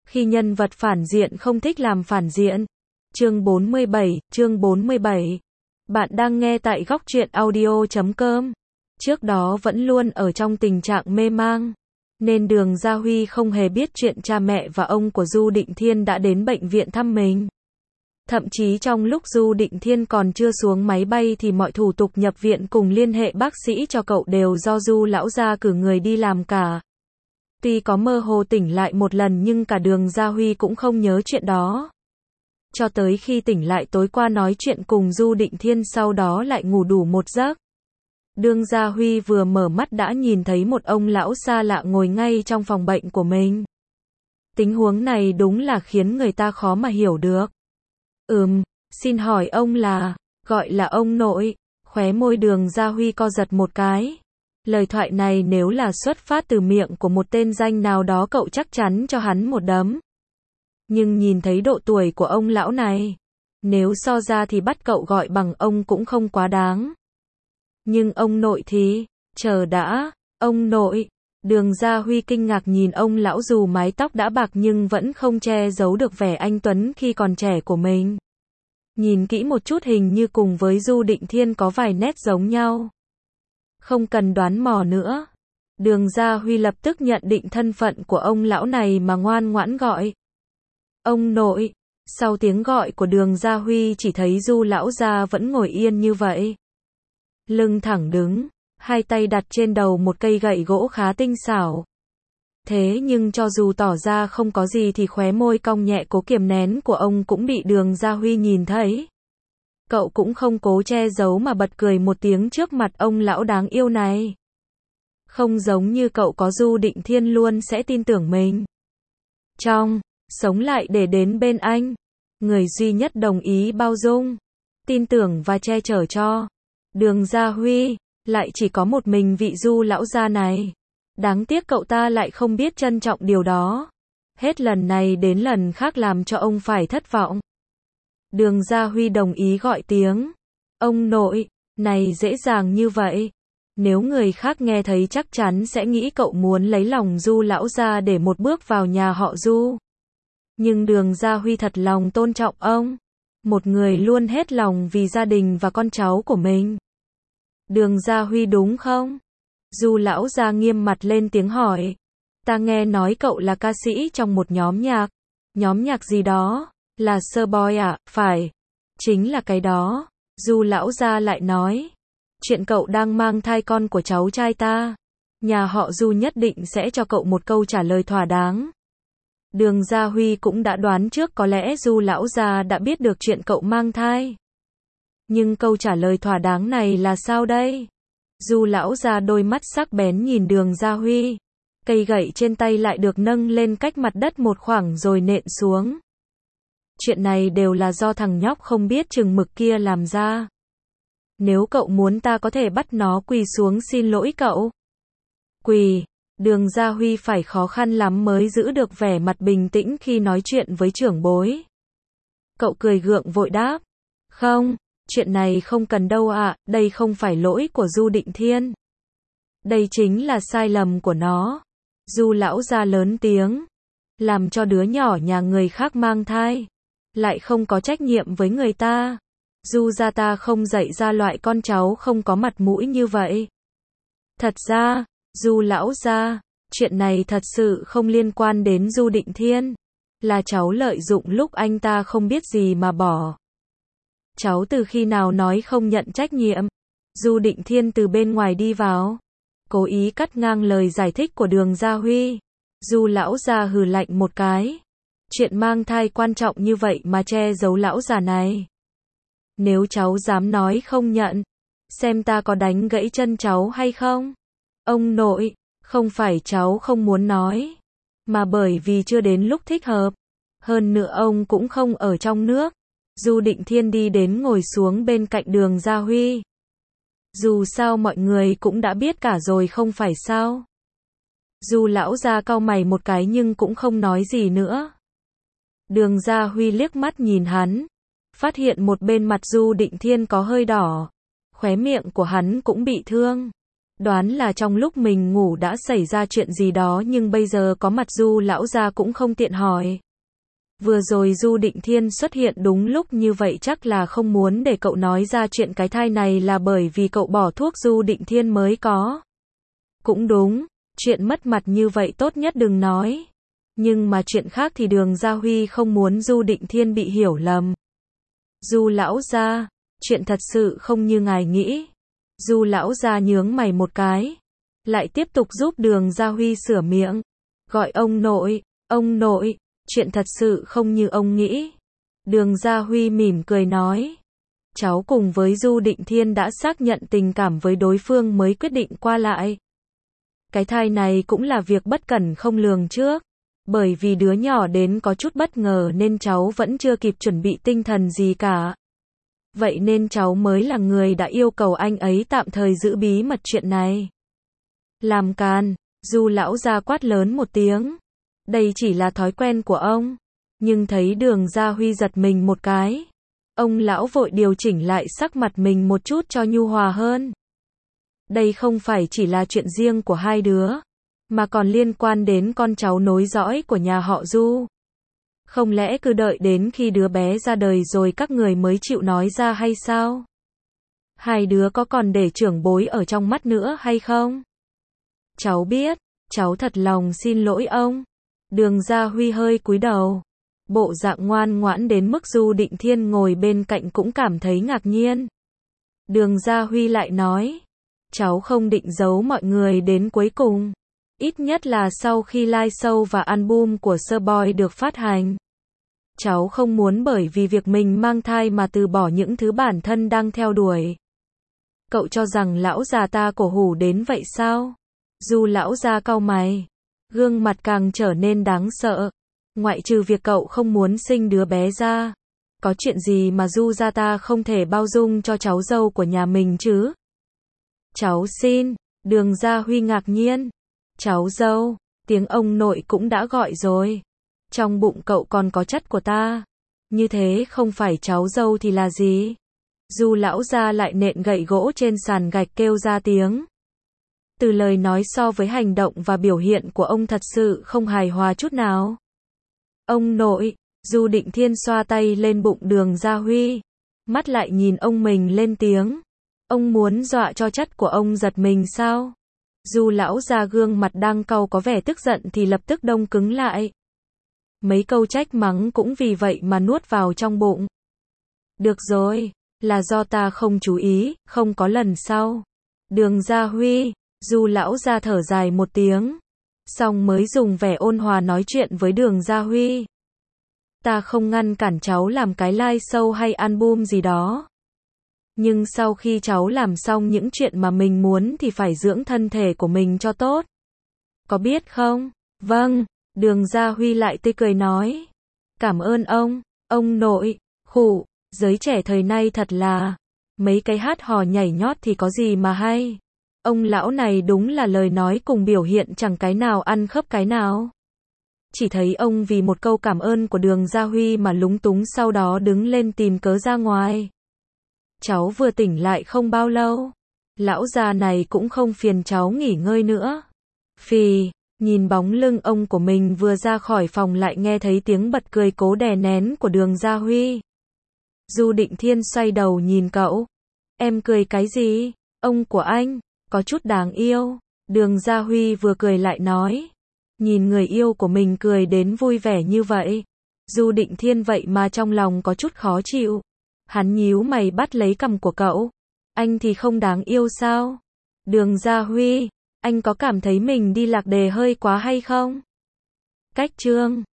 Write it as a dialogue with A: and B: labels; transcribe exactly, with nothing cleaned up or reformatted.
A: Khi nhân vật phản diện không thích làm phản diện. Chương bốn mươi bảy, chương bốn mươi bảy. Bạn đang nghe tại góc truyện audio chấm com. Trước đó vẫn luôn ở trong tình trạng mê mang, nên Đường Gia Huy không hề biết chuyện cha mẹ và ông của Du Định Thiên đã đến bệnh viện thăm mình. Thậm chí trong lúc Du Định Thiên còn chưa xuống máy bay thì mọi thủ tục nhập viện cùng liên hệ bác sĩ cho cậu đều do Du lão gia cử người đi làm cả. Tuy có mơ hồ tỉnh lại một lần nhưng cả Đường Gia Huy cũng không nhớ chuyện đó. Cho tới khi tỉnh lại tối qua nói chuyện cùng Du Định Thiên, sau đó lại ngủ đủ một giấc. Đường Gia Huy vừa mở mắt đã nhìn thấy một ông lão xa lạ ngồi ngay trong phòng bệnh của mình. Tình huống này đúng là khiến người ta khó mà hiểu được. Ừm, xin hỏi ông là, gọi là ông nội. Khóe môi Đường Gia Huy co giật một cái. Lời thoại này nếu là xuất phát từ miệng của một tên danh nào đó cậu chắc chắn cho hắn một đấm. Nhưng nhìn thấy độ tuổi của ông lão này, nếu so ra thì bắt cậu gọi bằng ông cũng không quá đáng. Nhưng ông nội thì, chờ đã, ông nội. Đường Gia Huy kinh ngạc nhìn ông lão dù mái tóc đã bạc nhưng vẫn không che giấu được vẻ anh tuấn khi còn trẻ của mình. Nhìn kỹ một chút hình như cùng với Du Định Thiên có vài nét giống nhau. Không cần đoán mò nữa. Đường Gia Huy lập tức nhận định thân phận của ông lão này mà ngoan ngoãn gọi. Ông nội. Sau tiếng gọi của Đường Gia Huy chỉ thấy Du lão gia vẫn ngồi yên như vậy. Lưng thẳng đứng, hai tay đặt trên đầu một cây gậy gỗ khá tinh xảo. Thế nhưng cho dù tỏ ra không có gì thì khóe môi cong nhẹ cố kiềm nén của ông cũng bị Đường Gia Huy nhìn thấy. Cậu cũng không cố che giấu mà bật cười một tiếng trước mặt ông lão đáng yêu này. Không giống như cậu có Du Định Thiên luôn sẽ tin tưởng mình. Trong, sống lại để đến bên anh. Người duy nhất đồng ý bao dung, tin tưởng và che chở cho Đường Gia Huy, lại chỉ có một mình vị Du lão gia này. Đáng tiếc cậu ta lại không biết trân trọng điều đó. Hết lần này đến lần khác làm cho ông phải thất vọng. Đường Gia Huy đồng ý gọi tiếng ông nội, này dễ dàng như vậy. Nếu người khác nghe thấy chắc chắn sẽ nghĩ cậu muốn lấy lòng Du lão gia để một bước vào nhà họ Du. Nhưng Đường Gia Huy thật lòng tôn trọng ông. Một người luôn hết lòng vì gia đình và con cháu của mình. Đường Gia Huy đúng không? Du lão gia nghiêm mặt lên tiếng hỏi. Ta nghe nói cậu là ca sĩ trong một nhóm nhạc. Nhóm nhạc gì đó? Là Sơ Boy à? Phải. Chính là cái đó. Du lão gia lại nói. Chuyện cậu đang mang thai con của cháu trai ta. Nhà họ Du nhất định sẽ cho cậu một câu trả lời thỏa đáng. Đường Gia Huy cũng đã đoán trước có lẽ Du lão gia đã biết được chuyện cậu mang thai. Nhưng câu trả lời thỏa đáng này là sao đây? Du lão gia đôi mắt sắc bén nhìn Đường Gia Huy. Cây gậy trên tay lại được nâng lên cách mặt đất một khoảng rồi nện xuống. Chuyện này đều là do thằng nhóc không biết chừng mực kia làm ra. Nếu cậu muốn ta có thể bắt nó quỳ xuống xin lỗi cậu. Quỳ. Đường Gia Huy phải khó khăn lắm mới giữ được vẻ mặt bình tĩnh khi nói chuyện với trưởng bối. Cậu cười gượng vội đáp. Không, chuyện này không cần đâu ạ, à, đây không phải lỗi của Du Định Thiên. Đây chính là sai lầm của nó. Du lão gia lớn tiếng. Làm cho đứa nhỏ nhà người khác mang thai. Lại không có trách nhiệm với người ta. Du gia ta không dạy ra loại con cháu không có mặt mũi như vậy. Thật ra, Du lão gia, chuyện này thật sự không liên quan đến Du Định Thiên. Là cháu lợi dụng lúc anh ta không biết gì mà bỏ. Cháu từ khi nào nói không nhận trách nhiệm? Du Định Thiên từ bên ngoài đi vào, cố ý cắt ngang lời giải thích của Đường Gia Huy. Du lão gia hừ lạnh một cái. Chuyện mang thai quan trọng như vậy mà che giấu lão già này. Nếu cháu dám nói không nhận, xem ta có đánh gãy chân cháu hay không? Ông nội, không phải cháu không muốn nói, mà bởi vì chưa đến lúc thích hợp. Hơn nữa ông cũng không ở trong nước. Du Định Thiên đi đến ngồi xuống bên cạnh Đường Gia Huy. Dù sao mọi người cũng đã biết cả rồi không phải sao? Du lão gia cau mày một cái nhưng cũng không nói gì nữa. Đường Gia Huy liếc mắt nhìn hắn, phát hiện một bên mặt Du Định Thiên có hơi đỏ, khóe miệng của hắn cũng bị thương. Đoán là trong lúc mình ngủ đã xảy ra chuyện gì đó nhưng bây giờ có mặt Du lão gia cũng không tiện hỏi. Vừa rồi Du Định Thiên xuất hiện đúng lúc như vậy chắc là không muốn để cậu nói ra chuyện cái thai này là bởi vì cậu bỏ thuốc Du Định Thiên mới có. Cũng đúng, chuyện mất mặt như vậy tốt nhất đừng nói. Nhưng mà chuyện khác thì Đường Gia Huy không muốn Du Định Thiên bị hiểu lầm. Du lão gia, chuyện thật sự không như ngài nghĩ. Du lão gia nhướng mày một cái, lại tiếp tục giúp Đường Gia Huy sửa miệng, gọi ông nội, ông nội, chuyện thật sự không như ông nghĩ. Đường Gia Huy mỉm cười nói, cháu cùng với Du Định Thiên đã xác nhận tình cảm với đối phương mới quyết định qua lại. Cái thai này cũng là việc bất cẩn không lường trước, bởi vì đứa nhỏ đến có chút bất ngờ nên cháu vẫn chưa kịp chuẩn bị tinh thần gì cả. Vậy nên cháu mới là người đã yêu cầu anh ấy tạm thời giữ bí mật chuyện này. Làm càn, Du lão gia quát lớn một tiếng. Đây chỉ là thói quen của ông. Nhưng thấy Đường Gia Huy giật mình một cái. Ông lão vội điều chỉnh lại sắc mặt mình một chút cho nhu hòa hơn. Đây không phải chỉ là chuyện riêng của hai đứa, mà còn liên quan đến con cháu nối dõi của nhà họ Du. Không lẽ cứ đợi đến khi đứa bé ra đời rồi các người mới chịu nói ra hay sao? Hai đứa có còn để trưởng bối ở trong mắt nữa hay không? Cháu biết, cháu thật lòng xin lỗi ông. Đường Gia Huy hơi cúi đầu. Bộ dạng ngoan ngoãn đến mức Du Định Thiên ngồi bên cạnh cũng cảm thấy ngạc nhiên. Đường Gia Huy lại nói, cháu không định giấu mọi người đến cuối cùng. Ít nhất là sau khi live show và album của Sơ Boy được phát hành. Cháu không muốn bởi vì việc mình mang thai mà từ bỏ những thứ bản thân đang theo đuổi. Cậu cho rằng lão già ta cổ hủ đến vậy sao? Du lão gia cau mày, gương mặt càng trở nên đáng sợ. Ngoại trừ việc cậu không muốn sinh đứa bé ra, có chuyện gì mà Du gia ta không thể bao dung cho cháu dâu của nhà mình chứ? Cháu xin, Đường Gia Huy ngạc nhiên. Cháu dâu, tiếng ông nội cũng đã gọi rồi. Trong bụng cậu còn có chất của ta. Như thế không phải cháu dâu thì là gì? Du lão gia lại nện gậy gỗ trên sàn gạch kêu ra tiếng. Từ lời nói so với hành động và biểu hiện của ông thật sự không hài hòa chút nào. Ông nội, Du Định Thiên xoa tay lên bụng Đường Gia Huy, mắt lại nhìn ông mình lên tiếng. Ông muốn dọa cho chất của ông giật mình sao? Du lão gia gương mặt đang cau có vẻ tức giận thì lập tức đông cứng lại. Mấy câu trách mắng cũng vì vậy mà nuốt vào trong bụng. Được rồi, là do ta không chú ý, không có lần sau. Đường Gia Huy, Du lão gia thở dài một tiếng, xong mới dùng vẻ ôn hòa nói chuyện với Đường Gia Huy. Ta không ngăn cản cháu làm cái live show hay album gì đó. Nhưng sau khi cháu làm xong những chuyện mà mình muốn thì phải dưỡng thân thể của mình cho tốt. Có biết không? Vâng, Đường Gia Huy lại tươi cười nói. Cảm ơn ông, ông nội, khụ, giới trẻ thời nay thật là, mấy cái hát hò nhảy nhót thì có gì mà hay. Ông lão này đúng là lời nói cùng biểu hiện chẳng cái nào ăn khớp cái nào. Chỉ thấy ông vì một câu cảm ơn của Đường Gia Huy mà lúng túng sau đó đứng lên tìm cớ ra ngoài. Cháu vừa tỉnh lại không bao lâu. Lão già này cũng không phiền cháu nghỉ ngơi nữa. Phì, nhìn bóng lưng ông của mình vừa ra khỏi phòng lại nghe thấy tiếng bật cười cố đè nén của Đường Gia Huy. Du Định Thiên xoay đầu nhìn cậu. Em cười cái gì? Ông của anh, có chút đáng yêu. Đường Gia Huy vừa cười lại nói. Nhìn người yêu của mình cười đến vui vẻ như vậy. Du Định Thiên vậy mà trong lòng có chút khó chịu. Hắn nhíu mày bắt lấy cằm của cậu. Anh thì không đáng yêu sao? Đường Gia Huy, anh có cảm thấy mình đi lạc đề hơi quá hay không? Cách chương